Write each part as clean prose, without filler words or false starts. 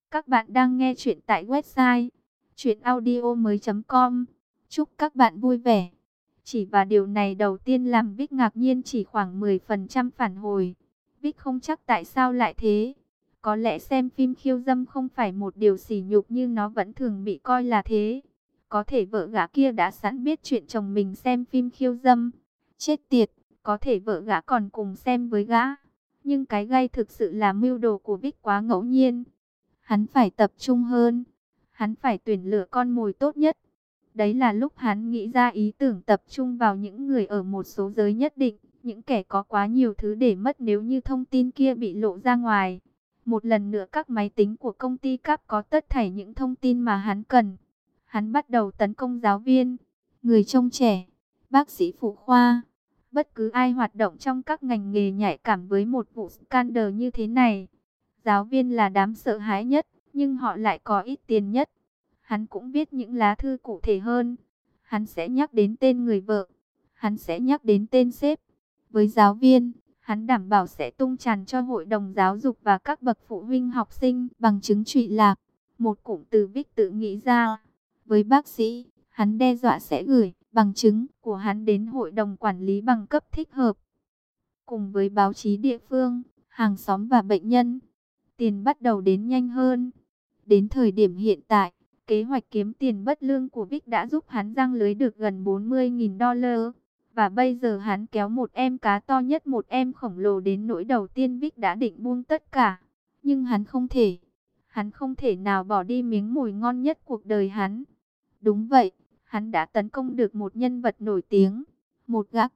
Các bạn đang nghe chuyện tại website chuyenaudio.com. Chúc các bạn vui vẻ. Chỉ và điều này đầu tiên làm Vic ngạc nhiên, chỉ khoảng 10% phản hồi. Vic không chắc tại sao lại thế. Có lẽ xem phim khiêu dâm không phải một điều sỉ nhục như nó vẫn thường bị coi là thế. Có thể vợ gã kia đã sẵn biết chuyện chồng mình xem phim khiêu dâm. Chết tiệt, có thể vợ gã còn cùng xem với gã. Nhưng cái gay thực sự là mưu đồ của Vic quá ngẫu nhiên. Hắn phải tập trung hơn. Hắn phải tuyển lựa con mồi tốt nhất. Đấy là lúc hắn nghĩ ra ý tưởng tập trung vào những người ở một số giới nhất định. Những kẻ có quá nhiều thứ để mất nếu như thông tin kia bị lộ ra ngoài. Một lần nữa các máy tính của công ty Cap có tất thảy những thông tin mà hắn cần. Hắn bắt đầu tấn công giáo viên, người trông trẻ, bác sĩ phụ khoa. Bất cứ ai hoạt động trong các ngành nghề nhạy cảm với một vụ scandal như thế này. Giáo viên là đám sợ hãi nhất, nhưng họ lại có ít tiền nhất. Hắn cũng viết những lá thư cụ thể hơn. Hắn sẽ nhắc đến tên người vợ. Hắn sẽ nhắc đến tên sếp. Với giáo viên, hắn đảm bảo sẽ tung tràn cho hội đồng giáo dục và các bậc phụ huynh học sinh bằng chứng trụy lạc. Một cụm từ Vic tự nghĩ ra. Với bác sĩ, hắn đe dọa sẽ gửi bằng chứng của hắn đến hội đồng quản lý bằng cấp thích hợp. Cùng với báo chí địa phương, hàng xóm và bệnh nhân, tiền bắt đầu đến nhanh hơn. Đến thời điểm hiện tại, kế hoạch kiếm tiền bất lương của Vic đã giúp hắn giăng lưới được gần 40.000 đô la. Và bây giờ hắn kéo một em cá to nhất một em khổng lồ đến nỗi đầu tiên Vic đã định buông tất cả. Nhưng hắn không thể. Hắn không thể nào bỏ đi miếng mồi ngon nhất cuộc đời hắn. Đúng vậy, hắn đã tấn công được một nhân vật nổi tiếng. Một gã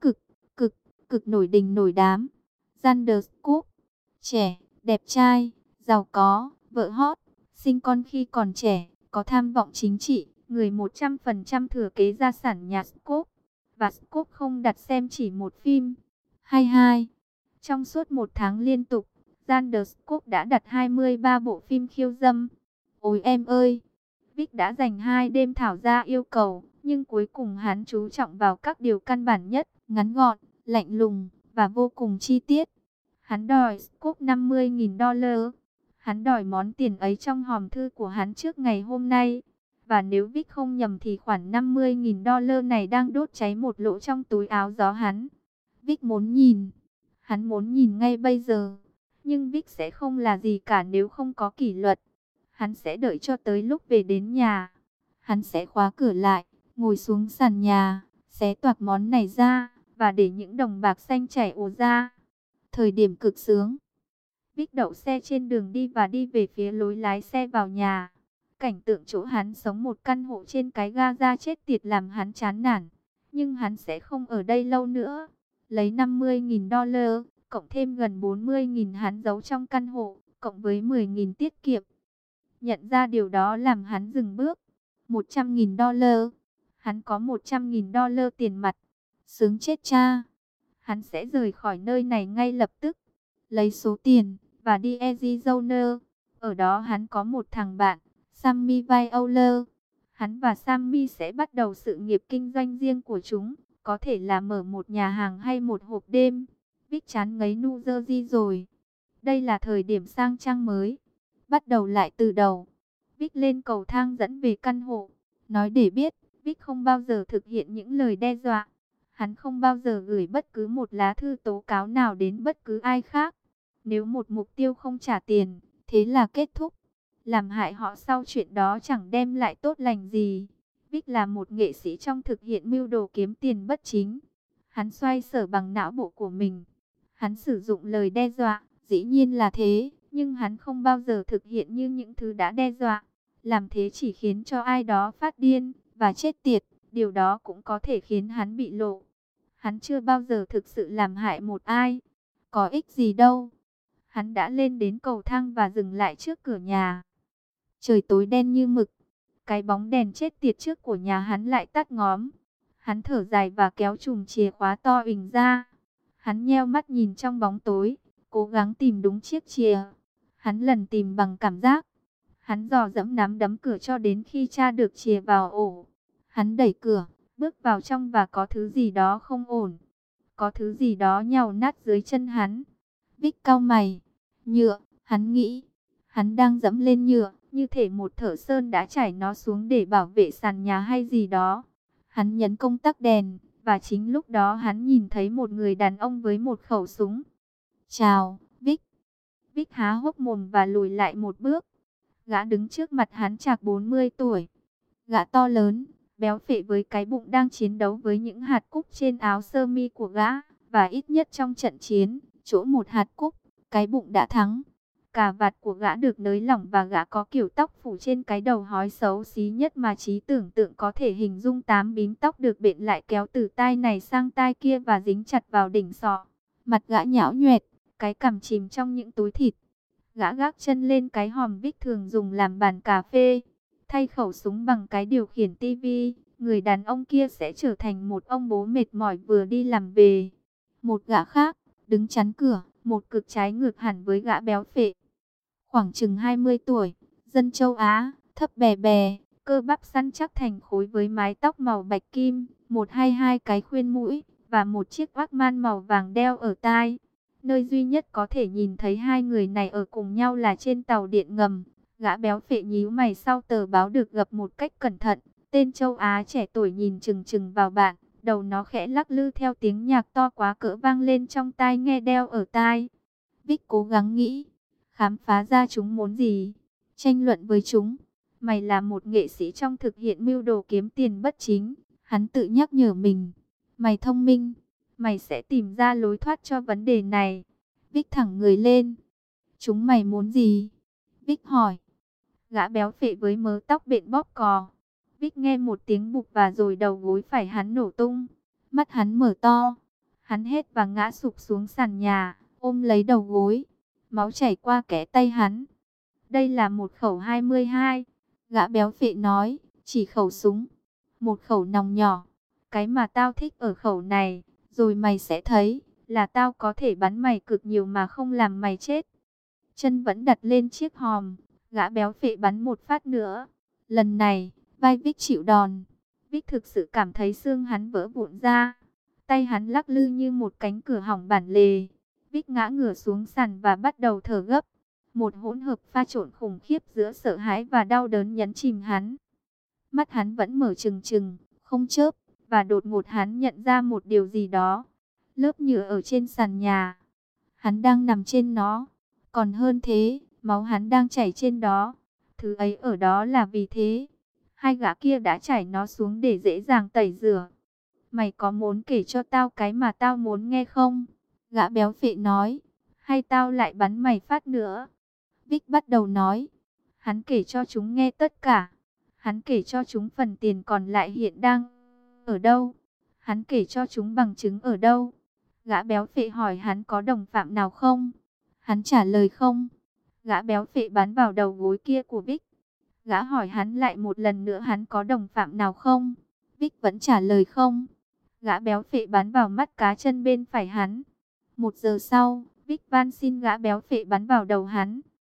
cực nổi đình nổi đám. Xander Scoop. Trẻ, đẹp trai, giàu có, vợ hot, sinh con khi còn trẻ, có tham vọng chính trị, người 100% thừa kế gia sản nhà Scoop. Và Scoop không đặt xem chỉ một phim, hay hai. Trong suốt một tháng liên tục, Xander Scoop đã đặt 23 bộ phim khiêu dâm. Ôi em ơi! Vic đã dành 2 đêm thảo ra yêu cầu, nhưng cuối cùng hắn chú trọng vào các điều căn bản nhất, ngắn gọn, lạnh lùng, và vô cùng chi tiết. Hắn đòi Scoop 50.000 đô la. Hắn đòi món tiền ấy trong hòm thư của hắn trước ngày hôm nay. Và nếu Vic không nhầm thì khoản 50.000 đô la này đang đốt cháy một lỗ trong túi áo gió hắn. Vic muốn nhìn. Hắn muốn nhìn ngay bây giờ. Nhưng Vic sẽ không là gì cả nếu không có kỷ luật. Hắn sẽ đợi cho tới lúc về đến nhà. Hắn sẽ khóa cửa lại, ngồi xuống sàn nhà, xé toạc món này ra, và để những đồng bạc xanh chảy ồ ra. Thời điểm cực sướng. Vic đậu xe trên đường đi và đi về phía lối lái xe vào nhà. Cảnh tượng chỗ hắn sống một căn hộ trên cái ga chết tiệt làm hắn chán nản. Nhưng hắn sẽ không ở đây lâu nữa. Lấy 50.000 đô la, cộng thêm gần 40.000 hắn giấu trong căn hộ, cộng với 10.000 tiết kiệm. Nhận ra điều đó làm hắn dừng bước. 100.000 đô la. Hắn có 100.000 đô la tiền mặt. Sướng chết cha. Hắn sẽ rời khỏi nơi này ngay lập tức. Lấy số tiền và đi Arizona. Ở đó hắn có một thằng bạn, Sammy Viola. Hắn và Sammy sẽ bắt đầu sự nghiệp kinh doanh riêng của chúng. Có thể là mở một nhà hàng hay một hộp đêm. Vic chán ngấy New Jersey rồi. Đây là thời điểm sang trang mới. Bắt đầu lại từ đầu. Vic lên cầu thang dẫn về căn hộ. Nói để biết, Vic không bao giờ thực hiện những lời đe dọa. Hắn không bao giờ gửi bất cứ một lá thư tố cáo nào đến bất cứ ai khác. Nếu một mục tiêu không trả tiền, thế là kết thúc. Làm hại họ sau chuyện đó chẳng đem lại tốt lành gì. Vic là một nghệ sĩ trong thực hiện mưu đồ kiếm tiền bất chính. Hắn xoay sở bằng não bộ của mình. Hắn sử dụng lời đe dọa, dĩ nhiên là thế. Nhưng hắn không bao giờ thực hiện như những thứ đã đe dọa. Làm thế chỉ khiến cho ai đó phát điên và chết tiệt. Điều đó cũng có thể khiến hắn bị lộ. Hắn chưa bao giờ thực sự làm hại một ai. Có ích gì đâu. Hắn đã lên đến cầu thang và dừng lại trước cửa nhà. Trời tối đen như mực. Cái bóng đèn chết tiệt trước của nhà hắn lại tắt ngóm. Hắn thở dài và kéo chùm chìa khóa to ình ra. Hắn nheo mắt nhìn trong bóng tối, cố gắng tìm đúng chiếc chìa. Hắn lần tìm bằng cảm giác. Hắn dò dẫm nắm đấm cửa cho đến khi tra được chìa vào ổ. Hắn đẩy cửa, bước vào trong và có thứ gì đó không ổn. Có thứ gì đó nhàu nát dưới chân hắn. Vic cau mày. Nhựa, hắn nghĩ. Hắn đang dẫm lên nhựa, như thể một thợ sơn đã trải nó xuống để bảo vệ sàn nhà hay gì đó. Hắn nhấn công tắc đèn, và chính lúc đó hắn nhìn thấy một người đàn ông với một khẩu súng. Chào, Vic. Vic há hốc mồm và lùi lại một bước. Gã đứng trước mặt hắn chạc 40 tuổi. Gã to lớn, béo phệ với cái bụng đang chiến đấu với những hạt cúc trên áo sơ mi của gã. Và ít nhất trong trận chiến, chỗ một hạt cúc, cái bụng đã thắng. Cà vạt của gã được nới lỏng và gã có kiểu tóc phủ trên cái đầu hói xấu xí nhất mà trí tưởng tượng có thể hình dung. 8 bím tóc được bện lại kéo từ tai này sang tai kia và dính chặt vào đỉnh sọ. Mặt gã nhão nhoẹt, cái cằm chìm trong những túi thịt. Gã gác chân lên cái hòm Vic thường dùng làm bàn cà phê. Thay khẩu súng bằng cái điều khiển tivi, người đàn ông kia sẽ trở thành một ông bố mệt mỏi vừa đi làm về. Một gã khác, đứng chắn cửa, một cực trái ngược hẳn với gã béo phệ. Khoảng chừng 20 tuổi, dân châu Á, thấp bè bè, cơ bắp săn chắc thành khối với mái tóc màu bạch kim, một hay hai cái khuyên mũi, và một chiếc Walkman màu vàng đeo ở tai. Nơi duy nhất có thể nhìn thấy hai người này ở cùng nhau là trên tàu điện ngầm. Gã béo phệ nhíu mày sau tờ báo được gập một cách cẩn thận. Tên châu Á trẻ tuổi nhìn chừng chừng vào bạn. Đầu nó khẽ lắc lư theo tiếng nhạc to quá cỡ vang lên trong tai nghe đeo ở tai. Vic cố gắng nghĩ, khám phá ra chúng muốn gì, tranh luận với chúng. Mày là một nghệ sĩ trong thực hiện mưu đồ kiếm tiền bất chính. Hắn tự nhắc nhở mình. Mày thông minh, mày sẽ tìm ra lối thoát cho vấn đề này. Vic thẳng người lên. Chúng mày muốn gì? Vic hỏi. Gã béo phệ với mớ tóc bện bóp cò. Vic nghe một tiếng bụp và rồi đầu gối phải hắn nổ tung. Mắt hắn mở to. Hắn hét và ngã sụp xuống sàn nhà, ôm lấy đầu gối. Máu chảy qua kẽ tay hắn. Đây là một khẩu 22. Gã béo phệ nói, chỉ khẩu súng. Một khẩu nòng nhỏ. Cái mà tao thích ở khẩu này, rồi mày sẽ thấy, là tao có thể bắn mày cực nhiều mà không làm mày chết. Chân vẫn đặt lên chiếc hòm. Gã béo phệ bắn một phát nữa. Lần này, vai Vic chịu đòn. Vic thực sự cảm thấy xương hắn vỡ vụn ra. Tay hắn lắc lư như một cánh cửa hỏng bản lề. Vic ngã ngửa xuống sàn và bắt đầu thở gấp. Một hỗn hợp pha trộn khủng khiếp giữa sợ hãi và đau đớn nhấn chìm hắn. Mắt hắn vẫn mở trừng trừng, không chớp. Và đột ngột hắn nhận ra một điều gì đó. Lớp nhựa ở trên sàn nhà. Hắn đang nằm trên nó. Còn hơn thế, máu hắn đang chảy trên đó. Thứ ấy ở đó là vì thế. Hai gã kia đã chảy nó xuống để dễ dàng tẩy rửa. Mày có muốn kể cho tao cái mà tao muốn nghe không? Gã béo phệ nói. Hay tao lại bắn mày phát nữa? Vic bắt đầu nói. Hắn kể cho chúng nghe tất cả. Hắn kể cho chúng phần tiền còn lại hiện đang ở đâu. Hắn kể cho chúng bằng chứng ở đâu. Gã béo phệ hỏi hắn có đồng phạm nào không. Hắn trả lời không. Gã béo phệ bắn vào đầu gối kia của Vic. Gã hỏi hắn lại một lần nữa hắn có đồng phạm nào không. Vic vẫn trả lời không. Gã béo phệ bắn vào mắt cá chân bên phải hắn. 1 giờ sau, Vic van xin gã béo phệ bắn vào đầu hắn.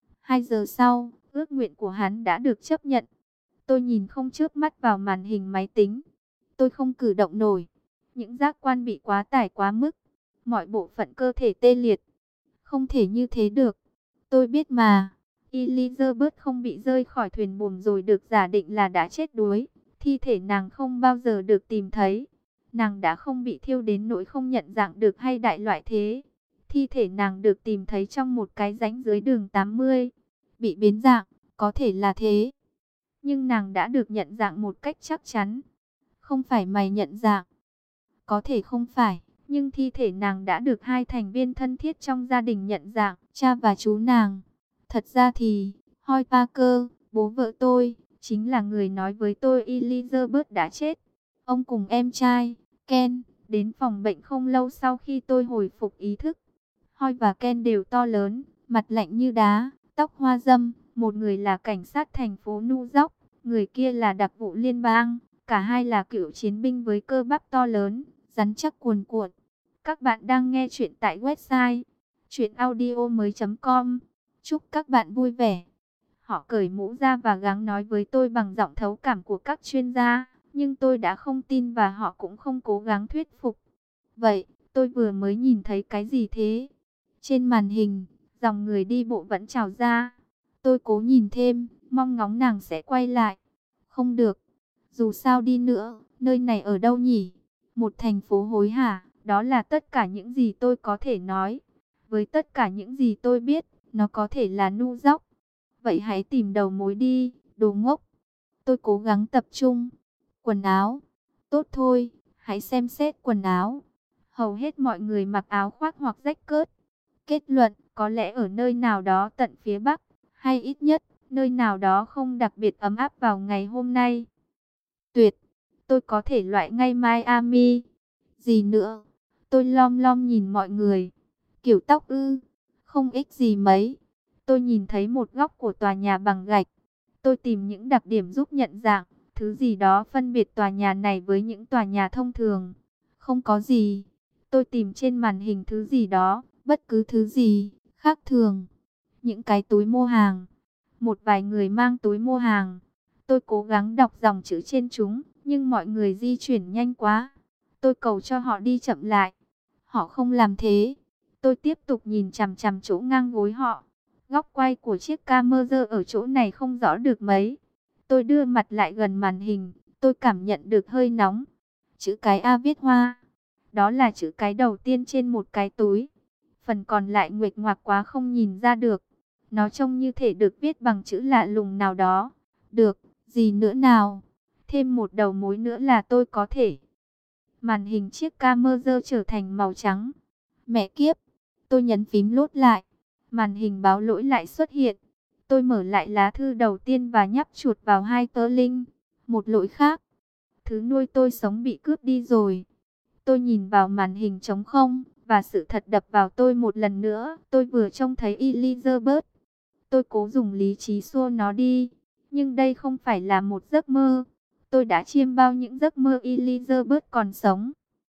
2 giờ sau, ước nguyện của hắn đã được chấp nhận. Tôi nhìn không chớp mắt vào màn hình máy tính. Tôi không cử động nổi. Những giác quan bị quá tải quá mức. Mọi bộ phận cơ thể tê liệt. Không thể như thế được. Tôi biết mà. Elizabeth không bị rơi khỏi thuyền buồm rồi được giả định là đã chết đuối. Thi thể nàng không bao giờ được tìm thấy. Nàng đã không bị thiêu đến nỗi không nhận dạng được hay đại loại thế. Thi thể nàng được tìm thấy trong một cái rãnh dưới đường 80. Bị biến dạng, có thể là thế. Nhưng nàng đã được nhận dạng một cách chắc chắn. Không phải mày nhận dạng. Có thể không phải, nhưng thi thể nàng đã được hai thành viên thân thiết trong gia đình nhận dạng, cha và chú nàng. Thật ra thì, Hoy Parker, bố vợ tôi, chính là người nói với tôi Elizabeth đã chết. Ông cùng em trai, Ken, đến phòng bệnh không lâu sau khi tôi hồi phục ý thức. Hoy và Ken đều to lớn, mặt lạnh như đá, tóc hoa râm. Một người là cảnh sát thành phố New York, người kia là đặc vụ liên bang. Cả hai là cựu chiến binh với cơ bắp to lớn, rắn chắc cuồn cuộn. Các bạn đang nghe chuyện tại website chuyenaudio.com. Chúc các bạn vui vẻ. Họ cởi mũ ra và gắng nói với tôi bằng giọng thấu cảm của các chuyên gia, nhưng tôi đã không tin và họ cũng không cố gắng thuyết phục. Vậy, tôi vừa mới nhìn thấy cái gì thế? Trên màn hình, dòng người đi bộ vẫn trào ra. Tôi cố nhìn thêm, mong ngóng nàng sẽ quay lại. Không được, dù sao đi nữa, nơi này ở đâu nhỉ? Một thành phố hối hả, đó là tất cả những gì tôi có thể nói. Với tất cả những gì tôi biết, nó có thể là ngu dốc. Vậy hãy tìm đầu mối đi, đồ ngốc. Tôi cố gắng tập trung. Quần áo. Tốt thôi, hãy xem xét quần áo. Hầu hết mọi người mặc áo khoác hoặc rách cớt. Kết luận, có lẽ ở nơi nào đó tận phía Bắc, hay ít nhất, nơi nào đó không đặc biệt ấm áp vào ngày hôm nay. Tuyệt, tôi có thể loại ngay Miami. Gì nữa? Tôi lom lom nhìn mọi người. Kiểu tóc ư? Không ích gì mấy. Tôi nhìn thấy một góc của tòa nhà bằng gạch. Tôi tìm những đặc điểm giúp nhận dạng, thứ gì đó phân biệt tòa nhà này với những tòa nhà thông thường. Không có gì. Tôi tìm trên màn hình thứ gì đó, bất cứ thứ gì, khác thường. Những cái túi mua hàng. Một vài người mang túi mua hàng. Tôi cố gắng đọc dòng chữ trên chúng, nhưng mọi người di chuyển nhanh quá. Tôi cầu cho họ đi chậm lại. Họ không làm thế. Tôi tiếp tục nhìn chằm chằm chỗ ngang gối họ. Góc quay của chiếc camera ở chỗ này không rõ được mấy. Tôi đưa mặt lại gần màn hình. Tôi cảm nhận được hơi nóng. Chữ cái A viết hoa. Đó là chữ cái đầu tiên trên một cái túi. Phần còn lại nguệch ngoạc quá không nhìn ra được. Nó trông như thể được viết bằng chữ lạ lùng nào đó. Được, gì nữa nào? Thêm một đầu mối nữa là tôi có thể. Màn hình chiếc camera trở thành màu trắng. Mẹ kiếp, tôi nhấn phím lốt lại. Màn hình báo lỗi lại xuất hiện. Tôi mở lại lá thư đầu tiên và nhấp chuột vào hai tờ link. Một lỗi khác. Thứ nuôi tôi sống bị cướp đi rồi. Tôi nhìn vào màn hình trống không, và sự thật đập vào tôi một lần nữa. Tôi vừa trông thấy Elizabeth. Tôi cố dùng lý trí xua nó đi. Nhưng đây không phải là một giấc mơ. Tôi đã chiêm bao những giấc mơ Elizabeth còn sống.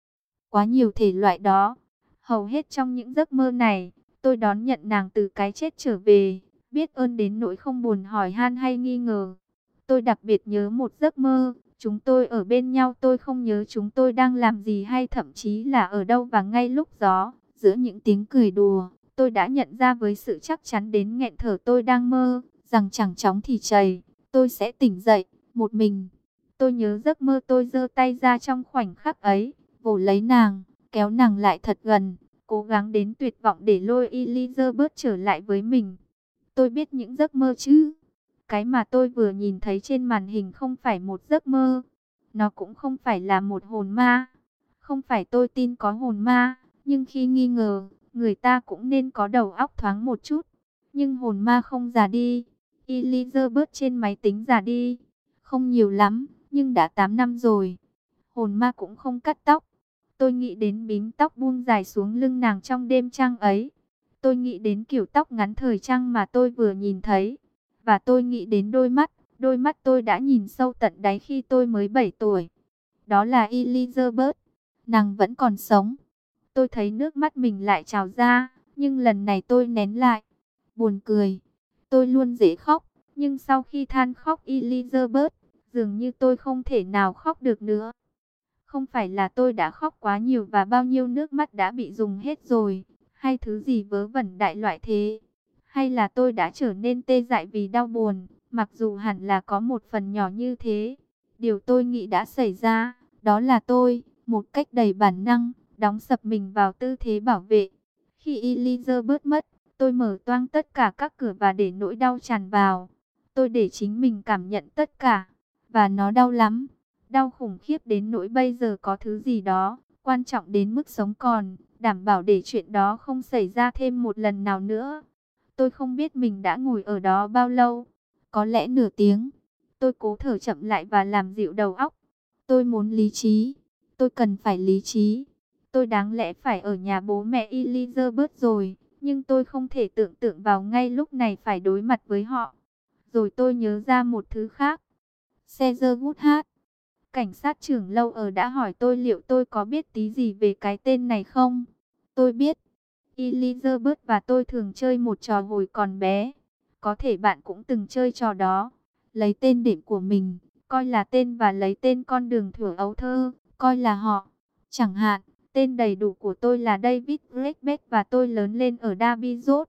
Quá nhiều thể loại đó. Hầu hết trong những giấc mơ này, tôi đón nhận nàng từ cái chết trở về. Biết ơn đến nỗi không buồn hỏi han hay nghi ngờ. Tôi đặc biệt nhớ một giấc mơ. Chúng tôi ở bên nhau, tôi không nhớ chúng tôi đang làm gì hay thậm chí là ở đâu, và ngay lúc đó, giữa những tiếng cười đùa, tôi đã nhận ra với sự chắc chắn đến nghẹn thở tôi đang mơ, rằng chẳng chóng thì chày, tôi sẽ tỉnh dậy, một mình. Tôi nhớ giấc mơ tôi giơ tay ra trong khoảnh khắc ấy, vồ lấy nàng, kéo nàng lại thật gần, cố gắng đến tuyệt vọng để lôi Elizabeth trở lại với mình. Tôi biết những giấc mơ chứ. Cái mà tôi vừa nhìn thấy trên màn hình không phải một giấc mơ. Nó cũng không phải là một hồn ma. Không phải tôi tin có hồn ma, nhưng khi nghi ngờ, người ta cũng nên có đầu óc thoáng một chút. Nhưng hồn ma không già đi. Elizabeth trên máy tính già đi. Không nhiều lắm, nhưng đã 8 năm rồi. Hồn ma cũng không cắt tóc. Tôi nghĩ đến bím tóc buông dài xuống lưng nàng trong đêm trăng ấy. Tôi nghĩ đến kiểu tóc ngắn thời trang mà tôi vừa nhìn thấy. Và tôi nghĩ đến đôi mắt tôi đã nhìn sâu tận đáy khi tôi mới 7 tuổi. Đó là Elizabeth, nàng vẫn còn sống. Tôi thấy nước mắt mình lại trào ra, nhưng lần này tôi nén lại. Buồn cười, tôi luôn dễ khóc, nhưng sau khi than khóc Elizabeth, dường như tôi không thể nào khóc được nữa. Không phải là tôi đã khóc quá nhiều và bao nhiêu nước mắt đã bị dùng hết rồi, hay thứ gì vớ vẩn đại loại thế. Hay là tôi đã trở nên tê dại vì đau buồn, mặc dù hẳn là có một phần nhỏ như thế. Điều tôi nghĩ đã xảy ra, đó là tôi, một cách đầy bản năng, đóng sập mình vào tư thế bảo vệ. Khi Elizabeth mất, tôi mở toang tất cả các cửa và để nỗi đau tràn vào. Tôi để chính mình cảm nhận tất cả, và nó đau lắm. Đau khủng khiếp đến nỗi bây giờ có thứ gì đó, quan trọng đến mức sống còn, đảm bảo để chuyện đó không xảy ra thêm một lần nào nữa. Tôi không biết mình đã ngồi ở đó bao lâu, có lẽ nửa tiếng. Tôi cố thở chậm lại và làm dịu đầu óc. Tôi muốn lý trí, tôi cần phải lý trí. Tôi đáng lẽ phải ở nhà bố mẹ Elizabeth rồi, nhưng tôi không thể tưởng tượng vào ngay lúc này phải đối mặt với họ. Rồi tôi nhớ ra một thứ khác. Caesar Woodhat. Cảnh sát trưởng lâu ở đã hỏi tôi liệu tôi có biết tí gì về cái tên này không. Tôi biết. Elizabeth và tôi thường chơi một trò hồi còn bé. Có thể bạn cũng từng chơi trò đó. Lấy tên đệm của mình, coi là tên, và lấy tên con đường thuở ấu thơ, coi là họ. Chẳng hạn, tên đầy đủ của tôi là David Breakbeck và tôi lớn lên ở Derby Road.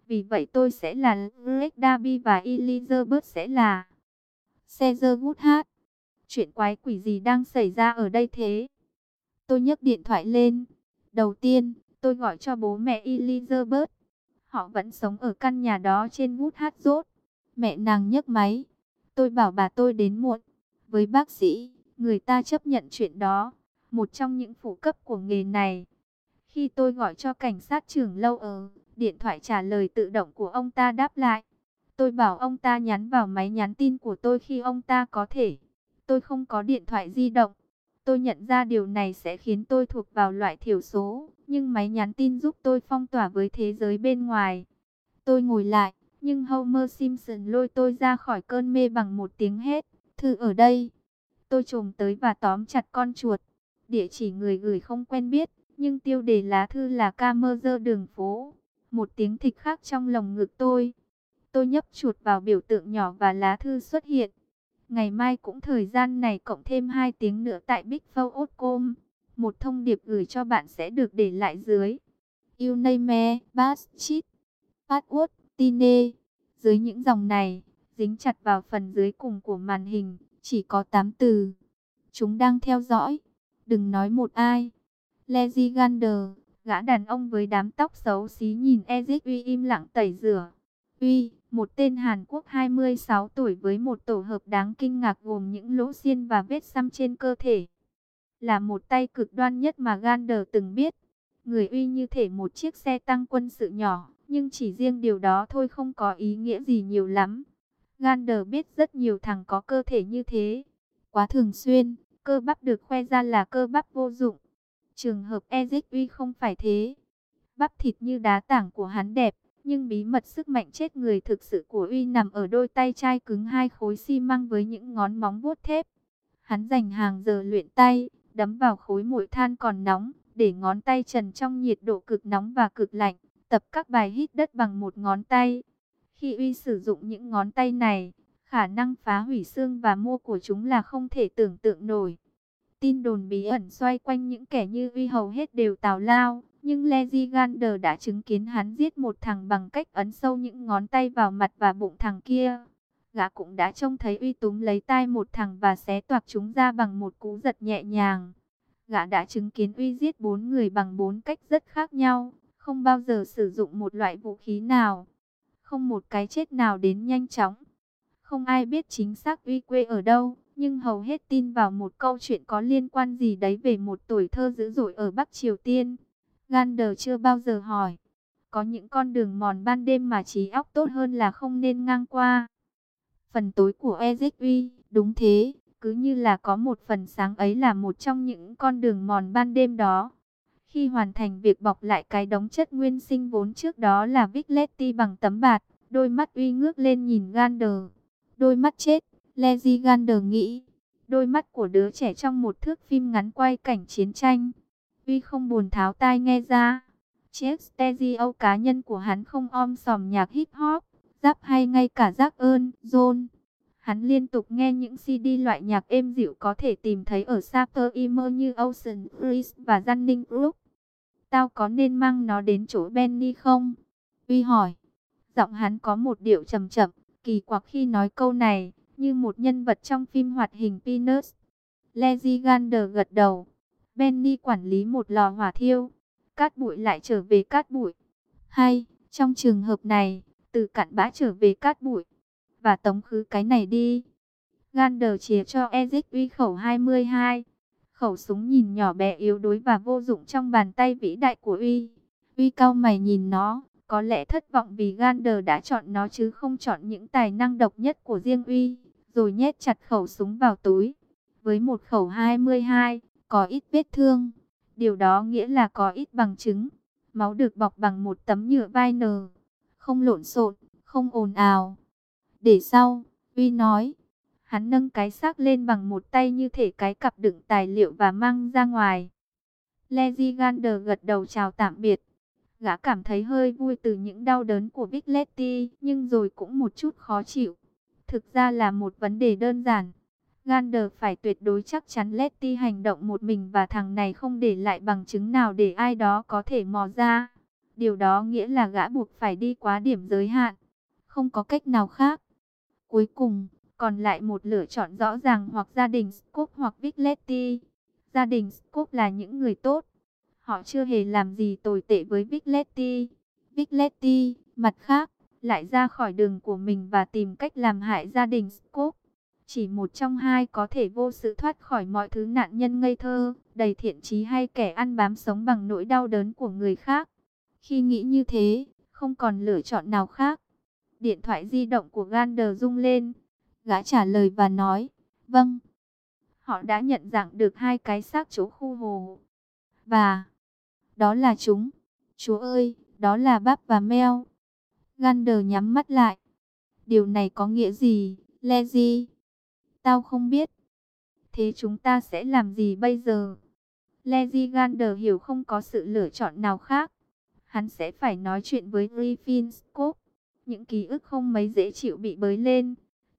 Vì vậy tôi sẽ là Greg Darby và Elizabeth sẽ là Caesar Woodhart. Chuyện quái quỷ gì đang xảy ra ở đây thế? Tôi nhấc điện thoại lên. Đầu tiên, tôi gọi cho bố mẹ Elizabeth. Họ vẫn sống ở căn nhà đó trên Woodhart Road. Mẹ nàng nhấc máy. Tôi bảo bà tôi đến muộn. Với bác sĩ, người ta chấp nhận chuyện đó. Một trong những phụ cấp của nghề này. Khi tôi gọi cho cảnh sát trưởng lâu ở, điện thoại trả lời tự động của ông ta đáp lại. Tôi bảo ông ta nhắn vào máy nhắn tin của tôi khi ông ta có thể. Tôi không có điện thoại di động. Tôi nhận ra điều này sẽ khiến tôi thuộc vào loại thiểu số, nhưng máy nhắn tin giúp tôi phong tỏa với thế giới bên ngoài. Tôi ngồi lại, nhưng Homer Simpson lôi tôi ra khỏi cơn mê bằng một tiếng hét. Thư ở đây. Tôi chồm tới và tóm chặt con chuột. Địa chỉ người gửi không quen biết, nhưng tiêu đề lá thư là Camera đường phố. Một tiếng thịch khác trong lồng ngực tôi. Tôi nhấp chuột vào biểu tượng nhỏ và lá thư xuất hiện. Ngày mai cũng thời gian này cộng thêm 2 tiếng nữa tại Big Four. Một thông điệp gửi cho bạn sẽ được để lại dưới. Your name, Bastard, password, Tine. Dưới những dòng này, dính chặt vào phần dưới cùng của màn hình, chỉ có 8 từ. Chúng đang theo dõi. Đừng nói một ai. Lazy Gander, gã đàn ông với đám tóc xấu xí nhìn Ezic Uy im lặng tẩy rửa. Uy, một tên Hàn Quốc 26 tuổi với một tổ hợp đáng kinh ngạc gồm những lỗ xiên và vết xăm trên cơ thể. Là một tay cực đoan nhất mà Gander từng biết. Người Uy như thể một chiếc xe tăng quân sự nhỏ, nhưng chỉ riêng điều đó thôi không có ý nghĩa gì nhiều lắm. Gander biết rất nhiều thằng có cơ thể như thế. Quá thường xuyên, cơ bắp được khoe ra là cơ bắp vô dụng. Trường hợp Ezic Uy không phải thế. Bắp thịt như đá tảng của hắn đẹp, nhưng bí mật sức mạnh chết người thực sự của Uy nằm ở đôi tay chai cứng 2 khối xi măng với những ngón móng vuốt thép. Hắn dành hàng giờ luyện tay, đấm vào khối mồi than còn nóng, để ngón tay trần trong nhiệt độ cực nóng và cực lạnh, tập các bài hít đất bằng một ngón tay. Khi Uy sử dụng những ngón tay này, khả năng phá hủy xương và mô của chúng là không thể tưởng tượng nổi. Tin đồn bí ẩn xoay quanh những kẻ như Uy hầu hết đều tào lao, nhưng Lazy Gander đã chứng kiến hắn giết một thằng bằng cách ấn sâu những ngón tay vào mặt và bụng thằng kia. Gã cũng đã trông thấy Uy túm lấy tai một thằng và xé toạc chúng ra bằng một cú giật nhẹ nhàng. Gã đã chứng kiến Uy giết 4 người bằng 4 cách rất khác nhau, không bao giờ sử dụng một loại vũ khí nào. Không một cái chết nào đến nhanh chóng. Không ai biết chính xác Uy quê ở đâu, nhưng hầu hết tin vào một câu chuyện có liên quan gì đấy về một tuổi thơ dữ dội ở Bắc Triều Tiên. Gander chưa bao giờ hỏi, có những con đường mòn ban đêm mà trí óc tốt hơn là không nên ngang qua. Phần tối của Ezekiel, đúng thế, cứ như là có một phần sáng ấy là một trong những con đường mòn ban đêm đó. Khi hoàn thành việc bọc lại cái đống chất nguyên sinh vốn trước đó là Vigletti bằng tấm bạt, đôi mắt Uy ngước lên nhìn Gander. Đôi mắt chết, Lazy Gander nghĩ. Đôi mắt của đứa trẻ trong một thước phim ngắn quay cảnh chiến tranh. Uy không buồn tháo tai nghe ra. Chiếc stereo cá nhân của hắn không om sòm nhạc hip hop, rap hay ngay cả rap ơn, John. Hắn liên tục nghe những CD loại nhạc êm dịu có thể tìm thấy ở Sapper Imer như Ocean Breeze và Dunning Group. Tao có nên mang nó đến chỗ Benny không? Uy hỏi. Giọng hắn có một điệu trầm chậm, kỳ quặc khi nói câu này, như một nhân vật trong phim hoạt hình Peanuts. Lazy Gander gật đầu. Benny quản lý một lò hỏa thiêu. Cát bụi lại trở về cát bụi. Hay, trong trường hợp này, từ cặn bã trở về cát bụi. Và tống khứ cái này đi. Gander chìa cho Ezic Uy khẩu 22. Khẩu súng nhìn nhỏ bé yếu đuối và vô dụng trong bàn tay vĩ đại của Uy. Uy cau mày nhìn nó, có lẽ thất vọng vì Gander đã chọn nó chứ không chọn những tài năng độc nhất của riêng Uy, rồi nhét chặt khẩu súng vào túi. Với một khẩu 22, có ít vết thương. Điều đó nghĩa là có ít bằng chứng. Máu được bọc bằng một tấm nhựa vinyl. Không lộn xộn, không ồn ào. Để sau, Uy nói. Hắn nâng cái xác lên bằng một tay như thể cái cặp đựng tài liệu và mang ra ngoài. Lazy Gander gật đầu chào tạm biệt. Gã cảm thấy hơi vui từ những đau đớn của Vigletti, nhưng rồi cũng một chút khó chịu. Thực ra là một vấn đề đơn giản. Gander phải tuyệt đối chắc chắn Letty hành động một mình và thằng này không để lại bằng chứng nào để ai đó có thể mò ra. Điều đó nghĩa là gã buộc phải đi quá điểm giới hạn. Không có cách nào khác. Cuối cùng, còn lại một lựa chọn rõ ràng, hoặc gia đình Scott hoặc Vigletti. Gia đình Scott là những người tốt. Họ chưa hề làm gì tồi tệ với Vigletti. Vigletti, mặt khác, lại ra khỏi đường của mình và tìm cách làm hại gia đình Scott. Chỉ một trong hai có thể vô sự thoát khỏi mọi thứ: nạn nhân ngây thơ, đầy thiện chí, hay kẻ ăn bám sống bằng nỗi đau đớn của người khác. Khi nghĩ như thế, không còn lựa chọn nào khác. Điện thoại di động của Gander rung lên. Gã trả lời và nói, vâng. Họ đã nhận dạng được hai cái xác chỗ khu hồ. Và đó là chúng. Chúa ơi, đó là Bab và Mel. Gander nhắm mắt lại. Điều này có nghĩa gì, Lizzie? Tao không biết. Thế chúng ta sẽ làm gì bây giờ? Lizzie. Gander hiểu không có sự lựa chọn nào khác. Hắn sẽ phải nói chuyện với Griffin Scott. Những ký ức không mấy dễ chịu bị bới lên.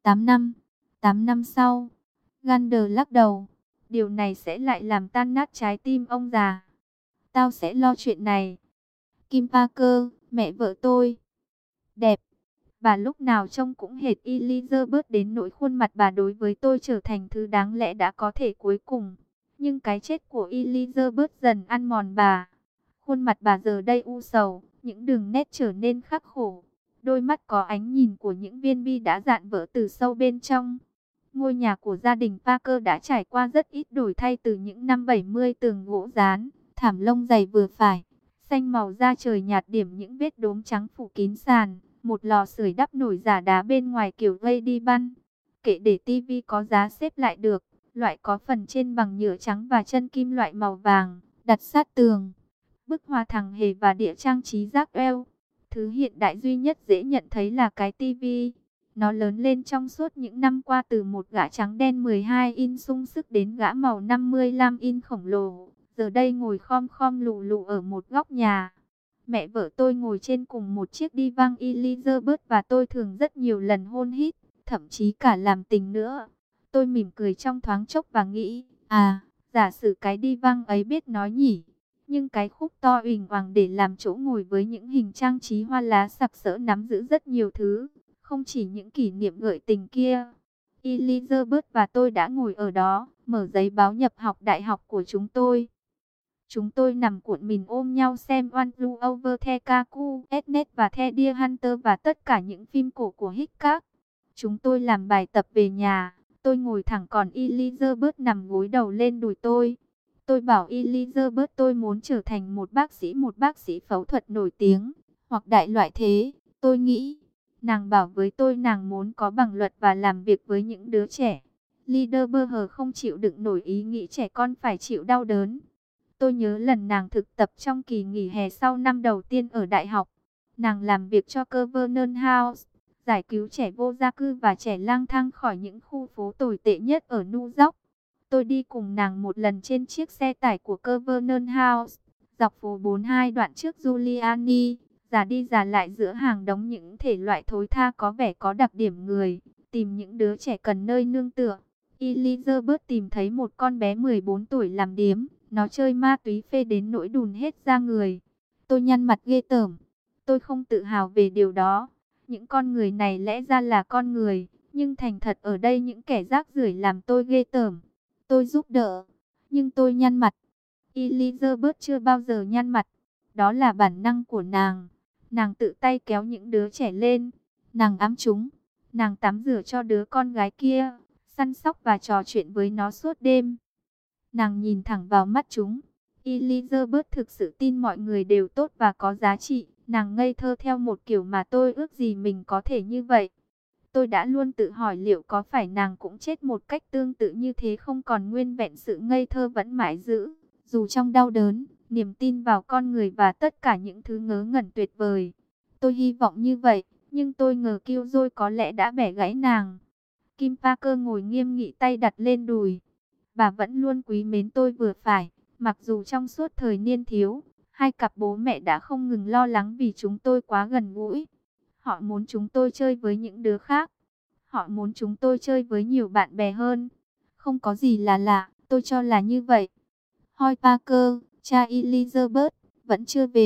8 năm sau. Gander lắc đầu. Điều này sẽ lại làm tan nát trái tim ông già. Tao sẽ lo chuyện này. Kim Parker, mẹ vợ tôi. Đẹp. Bà lúc nào trông cũng hệt Elizabeth, đến nỗi khuôn mặt bà đối với tôi trở thành thứ đáng lẽ đã có thể cuối cùng. Nhưng cái chết của Elizabeth dần ăn mòn bà. Khuôn mặt bà giờ đây u sầu, những đường nét trở nên khắc khổ. Đôi mắt có ánh nhìn của những viên bi đã rạn vỡ từ sâu bên trong. Ngôi nhà của gia đình Parker đã trải qua rất ít đổi thay từ những năm 70, tường gỗ dán, thảm lông dày vừa phải, xanh màu da trời nhạt điểm những vết đốm trắng phủ kín sàn, một lò sưởi đắp nổi giả đá bên ngoài kiểu gây đi băn. Kệ để tivi có giá xếp lại được, loại có phần trên bằng nhựa trắng và chân kim loại màu vàng, đặt sát tường. Bức hoa thằng hề và đĩa trang trí rác eo. Thứ hiện đại duy nhất dễ nhận thấy là cái tivi. Nó lớn lên trong suốt những năm qua từ một gã trắng đen 12 inch sung sức đến gã màu 55 inch khổng lồ. Giờ đây ngồi khom khom lù lù ở một góc nhà. Mẹ vợ tôi ngồi trên cùng một chiếc đi văng Elizabeth và tôi thường rất nhiều lần hôn hít, thậm chí cả làm tình nữa. Tôi mỉm cười trong thoáng chốc và nghĩ, giả sử cái đi văng ấy biết nói nhỉ. Nhưng cái khúc to uỳnh oàng để làm chỗ ngồi với những hình trang trí hoa lá sặc sỡ nắm giữ rất nhiều thứ, không chỉ những kỷ niệm gợi tình kia. Elizabeth và tôi đã ngồi ở đó, mở giấy báo nhập học đại học của chúng tôi. Chúng tôi nằm cuộn mình ôm nhau xem One Flew Over the Cuckoo's Nest và The Deer Hunter và tất cả những phim cổ của Hitchcock. Chúng tôi làm bài tập về nhà, tôi ngồi thẳng còn Elizabeth nằm gối đầu lên đùi tôi. Tôi bảo Elizabeth tôi muốn trở thành một bác sĩ phẫu thuật nổi tiếng, hoặc đại loại thế, tôi nghĩ. Nàng bảo với tôi nàng muốn có bằng luật và làm việc với những đứa trẻ. Liederberger không chịu đựng nổi ý nghĩ trẻ con phải chịu đau đớn. Tôi nhớ lần nàng thực tập trong kỳ nghỉ hè sau năm đầu tiên ở đại học. Nàng làm việc cho Covenant House, giải cứu trẻ vô gia cư và trẻ lang thang khỏi những khu phố tồi tệ nhất ở New York. Tôi đi cùng nàng một lần trên chiếc xe tải của Covenant House, dọc phố 42 đoạn trước Giuliani, giả đi giả lại giữa hàng đống những thể loại thối tha có vẻ có đặc điểm người, tìm những đứa trẻ cần nơi nương tựa. Elizabeth tìm thấy một con bé 14 tuổi làm điếm, nó chơi ma túy phê đến nỗi đùn hết da người. Tôi nhăn mặt ghê tởm. Tôi không tự hào về điều đó. Những con người này lẽ ra là con người, nhưng thành thật ở đây những kẻ rác rưởi làm tôi ghê tởm. Tôi giúp đỡ, nhưng tôi nhăn mặt. Elizabeth chưa bao giờ nhăn mặt. Đó là bản năng của nàng. Nàng tự tay kéo những đứa trẻ lên. Nàng ẵm chúng. Nàng tắm rửa cho đứa con gái kia, săn sóc và trò chuyện với nó suốt đêm. Nàng nhìn thẳng vào mắt chúng. Elizabeth thực sự tin mọi người đều tốt và có giá trị. Nàng ngây thơ theo một kiểu mà tôi ước gì mình có thể như vậy. Tôi đã luôn tự hỏi liệu có phải nàng cũng chết một cách tương tự như thế, không còn nguyên vẹn sự ngây thơ vẫn mãi giữ. Dù trong đau đớn, niềm tin vào con người và tất cả những thứ ngớ ngẩn tuyệt vời. Tôi hy vọng như vậy, nhưng tôi ngờ Killjoy có lẽ đã bẻ gãy nàng. Kim Parker ngồi nghiêm nghị, tay đặt lên đùi. Bà vẫn luôn quý mến tôi vừa phải, mặc dù trong suốt thời niên thiếu, hai cặp bố mẹ đã không ngừng lo lắng vì chúng tôi quá gần gũi. Họ muốn chúng tôi chơi với những đứa khác. Họ muốn chúng tôi chơi với nhiều bạn bè hơn. Không có gì là lạ, tôi cho là như vậy. Hoy Parker, cha Elizabeth, vẫn chưa về.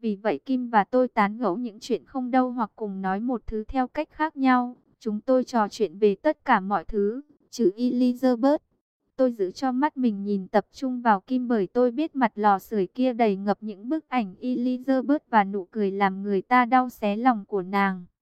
Vì vậy Kim và tôi tán gẫu những chuyện không đâu hoặc cùng nói một thứ theo cách khác nhau. Chúng tôi trò chuyện về tất cả mọi thứ, trừ Elizabeth. Tôi giữ cho mắt mình nhìn tập trung vào Kim bởi tôi biết mặt lò sưởi kia đầy ngập những bức ảnh Elizabeth và nụ cười làm người ta đau xé lòng của nàng.